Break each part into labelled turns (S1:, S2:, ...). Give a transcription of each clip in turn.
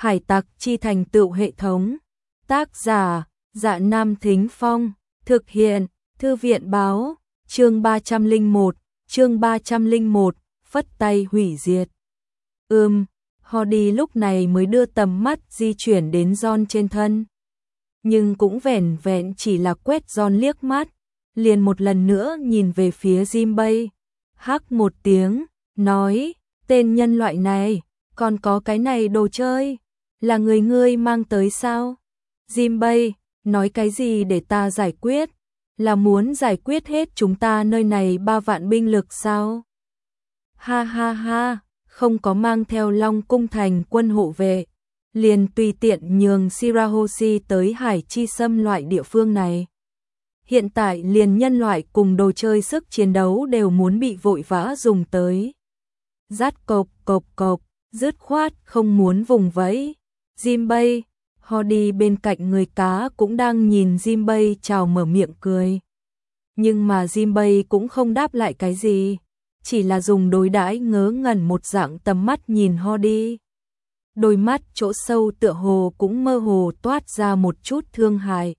S1: Hải tặc chi thành tựu hệ thống. Tác giả, Dạ Nam Thính Phong. Thực hiện, Thư viện báo. Chương 301, phất tay hủy diệt. Hardy lúc này mới đưa tầm mắt di chuyển đến John trên thân. Nhưng cũng vẻn vẹn chỉ là quét John liếc mắt, liền một lần nữa nhìn về phía Jinbei. Hắc một tiếng, nói, tên nhân loại này, còn có cái này đồ chơi, là người ngươi mang tới sao? Jinbei, nói cái gì để ta giải quyết? Là muốn giải quyết hết chúng ta nơi này 3 vạn binh lực sao? Ha ha ha, không có mang theo Long Cung thành quân hộ vệ, liền tùy tiện nhường Shirahoshi tới Hải Chi Sâm loại địa phương này. Hiện tại liền nhân loại cùng đồ chơi sức chiến đấu đều muốn bị vội vã dùng tới. Rát cộc cộc cộc, dứt khoát không muốn vùng vẫy. Jinbei, Hardy bên cạnh người cá cũng đang nhìn Jinbei chào mở miệng cười. Nhưng mà Jinbei cũng không đáp lại cái gì, chỉ là dùng đối đãi ngớ ngẩn một dạng tầm mắt nhìn Hardy. Đôi mắt chỗ sâu tựa hồ cũng mơ hồ toát ra một chút thương hại.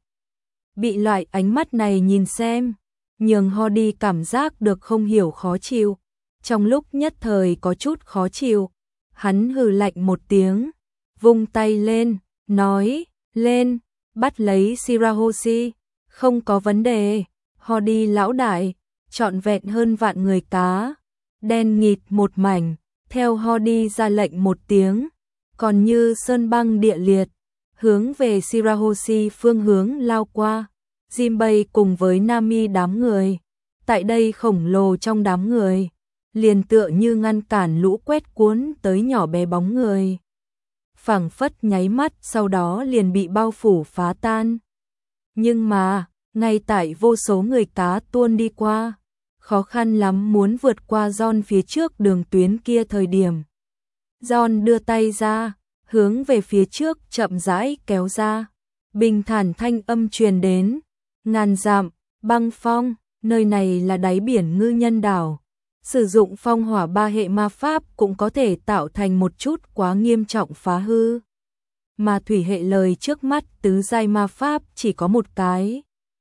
S1: Bị loại ánh mắt này nhìn xem, nhường Hardy cảm giác được không hiểu khó chịu. Trong lúc nhất thời có chút khó chịu, hắn hừ lạnh một tiếng, vung tay lên, nói, lên, bắt lấy Shirahoshi, không có vấn đề. Hardy lão đại, trọn vẹn hơn vạn người cá, đen nghịt một mảnh, theo Hardy ra lệnh một tiếng, còn như sơn băng địa liệt, hướng về Shirahoshi phương hướng lao qua. Jinbei cùng với Nami đám người, tại đây khổng lồ trong đám người, liền tựa như ngăn cản lũ quét cuốn tới nhỏ bé bóng người. Phảng phất nháy mắt sau đó liền bị bao phủ phá tan. Nhưng mà, ngay tại vô số người cá tuôn đi qua, khó khăn lắm muốn vượt qua John phía trước đường tuyến kia thời điểm. John đưa tay ra, hướng về phía trước chậm rãi kéo ra. Bình thản thanh âm truyền đến, ngàn dặm, băng phong, nơi này là đáy biển Ngư Nhân đảo. Sử dụng phong hỏa 3 hệ ma pháp cũng có thể tạo thành một chút quá nghiêm trọng phá hư. Mà thủy hệ lời trước mắt tứ giai ma pháp chỉ có một cái,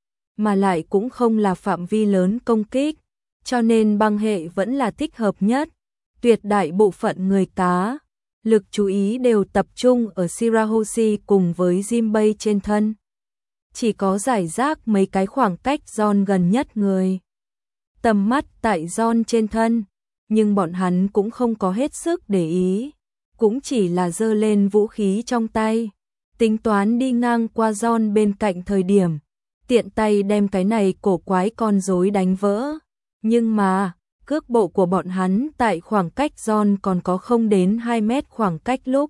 S1: mà lại cũng không là phạm vi lớn công kích, cho nên băng hệ vẫn là thích hợp nhất. Tuyệt đại bộ phận người cá, lực chú ý đều tập trung ở Shirahoshi cùng với Jinbei trên thân. Chỉ có giải rác mấy cái khoảng cách John gần nhất người. Tầm mắt tại John trên thân, nhưng bọn hắn cũng không có hết sức để ý, cũng chỉ là giơ lên vũ khí trong tay, tính toán đi ngang qua John bên cạnh thời điểm, tiện tay đem cái này cổ quái con rối đánh vỡ. Nhưng mà, cước bộ của bọn hắn tại khoảng cách John còn có không đến 2 mét khoảng cách lúc,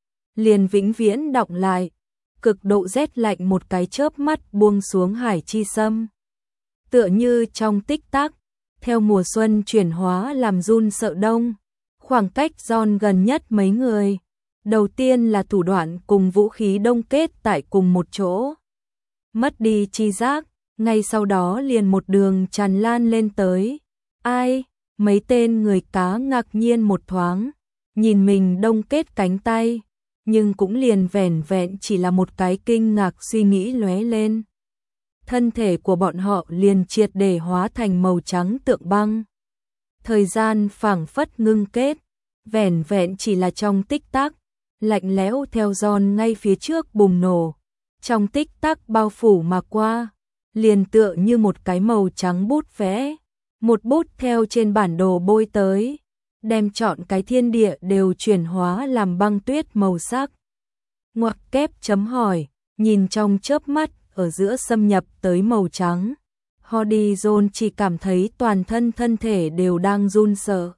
S1: liền vĩnh viễn đọng lại, cực độ rét lạnh một cái chớp mắt buông xuống Hải Chi Sâm. Tựa như trong tích tắc, theo mùa xuân chuyển hóa làm run sợ đông, khoảng cách John gần nhất mấy người, đầu tiên là thủ đoạn cùng vũ khí đông kết tại cùng một chỗ. Mất đi chi giác, ngay sau đó liền một đường tràn lan lên tới. Ai? Mấy tên người cá ngạc nhiên một thoáng, nhìn mình đông kết cánh tay, nhưng cũng liền vẻn vẹn chỉ là một cái kinh ngạc suy nghĩ lóe lên. Thân thể của bọn họ liền triệt để hóa thành màu trắng tượng băng. Thời gian phảng phất ngưng kết, vẻn vẹn chỉ là trong tích tắc, lạnh lẽo theo John ngay phía trước bùng nổ. Trong tích tắc bao phủ mà qua, liền tựa như một cái màu trắng bút vẽ, một bút theo trên bản đồ bôi tới, đem trọn cái thiên địa đều chuyển hóa làm băng tuyết màu sắc. Ngoặc kép chấm hỏi, nhìn trong chớp mắt ở giữa xâm nhập tới màu trắng, Hardy John chỉ cảm thấy toàn thân thân thể đều đang run sợ.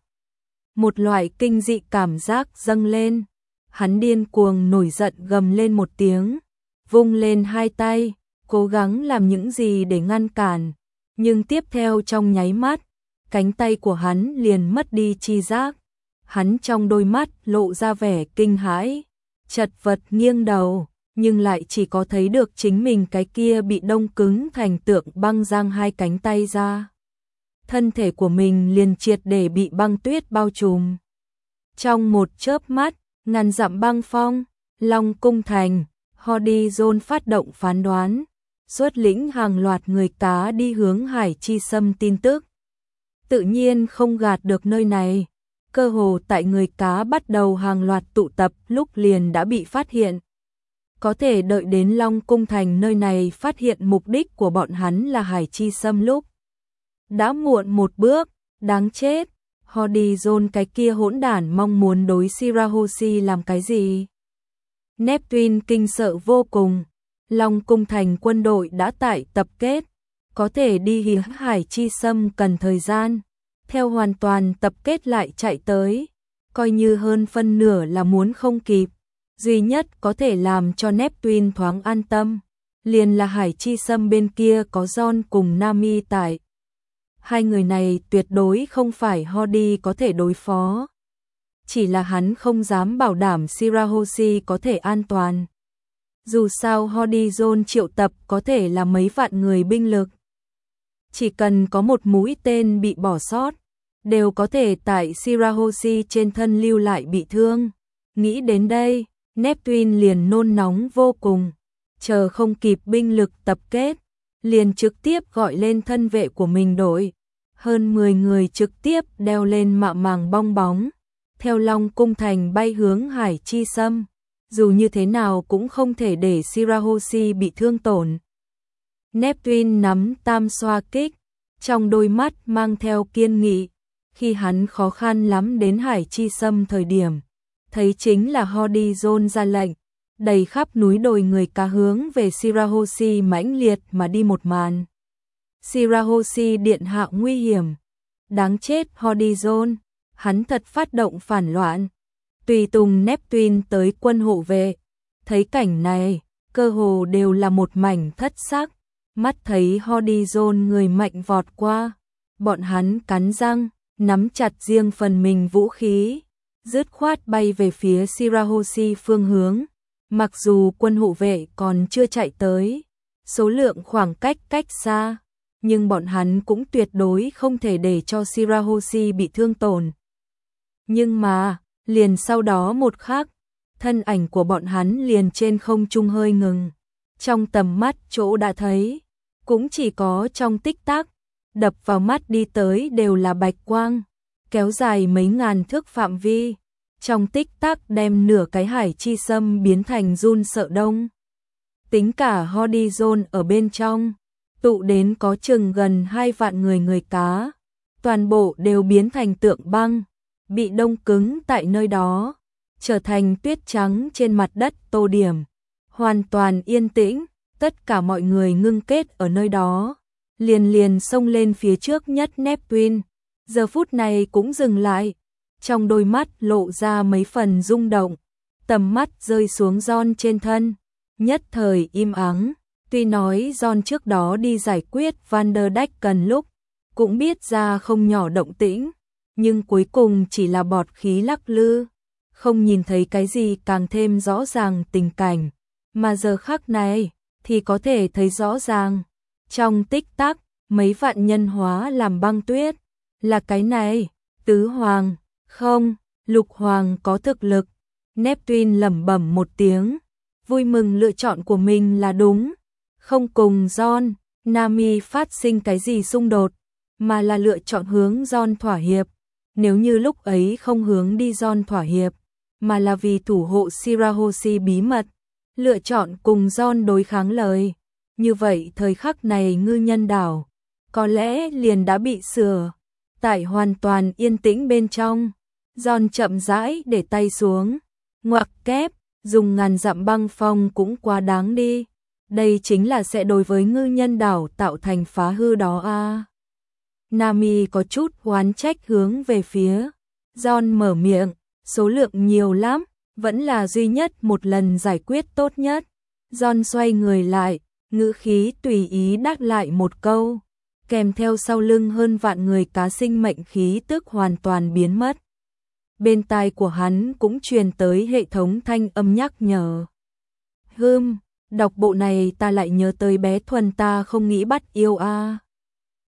S1: Một loại kinh dị cảm giác dâng lên, hắn điên cuồng nổi giận gầm lên một tiếng, vung lên hai tay, cố gắng làm những gì để ngăn cản, nhưng tiếp theo trong nháy mắt, cánh tay của hắn liền mất đi chi giác. Hắn trong đôi mắt lộ ra vẻ kinh hãi, chật vật nghiêng đầu, nhưng lại chỉ có thấy được chính mình cái kia bị đông cứng thành tượng băng giang hai cánh tay ra. Thân thể của mình liền triệt để bị băng tuyết bao trùm. Trong một chớp mắt, ngàn dặm băng phong, Long Cung Thành, Horizon phát động phán đoán, xuất lĩnh hàng loạt người cá đi hướng Hải Chi Sâm tin tức. Tự nhiên không gạt được nơi này, cơ hồ tại người cá bắt đầu hàng loạt tụ tập lúc liền đã bị phát hiện. Có thể đợi đến Long Cung Thành nơi này phát hiện mục đích của bọn hắn là Hải Chi Sâm lúc đã muộn một bước, đáng chết. Horizon cái kia hỗn đản mong muốn đối Shirahoshi làm cái gì? Neptune kinh sợ vô cùng. Long Cung Thành quân đội đã tại tập kết, có thể đi hướng Hải Chi Sâm cần thời gian. Theo hoàn toàn tập kết lại chạy tới, coi như hơn phân nửa là muốn không kịp. Duy nhất có thể làm cho Neptune thoáng an tâm, liền là Hải Chi Sâm bên kia có John cùng Nami tại. Hai người này tuyệt đối không phải Hody có thể đối phó. Chỉ là hắn không dám bảo đảm Shirahoshi có thể an toàn. Dù sao Horizon triệu tập có thể là mấy vạn người binh lực. Chỉ cần có một mũi tên bị bỏ sót, đều có thể tại Shirahoshi trên thân lưu lại bị thương. Nghĩ đến đây, Neptune liền nôn nóng vô cùng, chờ không kịp binh lực tập kết, liền trực tiếp gọi lên thân vệ của mình đội. Hơn 10 người trực tiếp đeo lên mạ màng bong bóng, theo Long Cung Thành bay hướng Hải Chi Sâm. Dù như thế nào cũng không thể để Shirahoshi bị thương tổn. Neptune nắm tam xoa kích, trong đôi mắt mang theo kiên nghị. Khi hắn khó khăn lắm đến Hải Chi Sâm thời điểm, thấy chính là Horizon ra lệnh, đầy khắp núi đồi người cá hướng về Shirahoshi mãnh liệt mà đi một màn. Shirahoshi điện hạ nguy hiểm, đáng chết Horizon, hắn thật phát động phản loạn. Tùy tùng Neptune tới quân hộ vệ, thấy cảnh này, cơ hồ đều là một mảnh thất sắc, mắt thấy Horizon người mạnh vọt qua, bọn hắn cắn răng, nắm chặt riêng phần mình vũ khí, dứt khoát bay về phía Shirahoshi phương hướng. Mặc dù quân hộ vệ còn chưa chạy tới, số lượng khoảng cách xa, nhưng bọn hắn cũng tuyệt đối không thể để cho Shirahoshi bị thương tổn. Nhưng mà, liền sau đó một khắc, thân ảnh của bọn hắn liền trên không trung hơi ngừng. Trong tầm mắt chỗ đã thấy, cũng chỉ có trong tích tắc, đập vào mắt đi tới đều là bạch quang, kéo dài mấy ngàn thước phạm vi. Trong tích tắc đem nửa cái Hải Chi Sâm biến thành run sợ đông. Tính cả Horizon ở bên trong, tụ đến có chừng gần 2 vạn người cá, toàn bộ đều biến thành tượng băng, bị đông cứng tại nơi đó, trở thành tuyết trắng trên mặt đất tô điểm. Hoàn toàn yên tĩnh, tất cả mọi người ngưng kết ở nơi đó, liền xông lên phía trước nhất Neptune. Giờ phút này cũng dừng lại, trong đôi mắt lộ ra mấy phần rung động, tầm mắt rơi xuống John trên thân, nhất thời im ắng. Tuy nói John trước đó đi giải quyết Van der Decken lúc, cũng biết ra không nhỏ động tĩnh, nhưng cuối cùng chỉ là bọt khí lắc lư, không nhìn thấy cái gì càng thêm rõ ràng tình cảnh, mà giờ khắc này thì có thể thấy rõ ràng. Trong tích tắc, mấy vạn nhân hóa làm băng tuyết, là cái này, tứ hoàng, không, lục hoàng có thực lực. Neptune lẩm bẩm một tiếng, vui mừng lựa chọn của mình là đúng, không cùng John, Nami phát sinh cái gì xung đột, mà là lựa chọn hướng John thỏa hiệp. Nếu như lúc ấy không hướng đi John thỏa hiệp, mà là vì thủ hộ Shirahoshi bí mật, lựa chọn cùng John đối kháng lời, như vậy thời khắc này ngư nhân đảo có lẽ liền đã bị sửa. Tại hoàn toàn yên tĩnh bên trong, John chậm rãi để tay xuống, ngoặc kép, dùng ngàn dặm băng phong cũng quá đáng đi. Đây chính là sẽ đối với ngư nhân đảo tạo thành phá hư đó a. Nami có chút oán trách hướng về phía John mở miệng, số lượng nhiều lắm, vẫn là duy nhất một lần giải quyết tốt nhất. John xoay người lại, ngữ khí tùy ý đáp lại một câu, kèm theo sau lưng hơn vạn người cá sinh mệnh khí tức hoàn toàn biến mất. Bên tai của hắn cũng truyền tới hệ thống thanh âm nhắc nhở. Đọc bộ này ta lại nhớ tới bé Thuần ta không nghĩ bắt yêu a.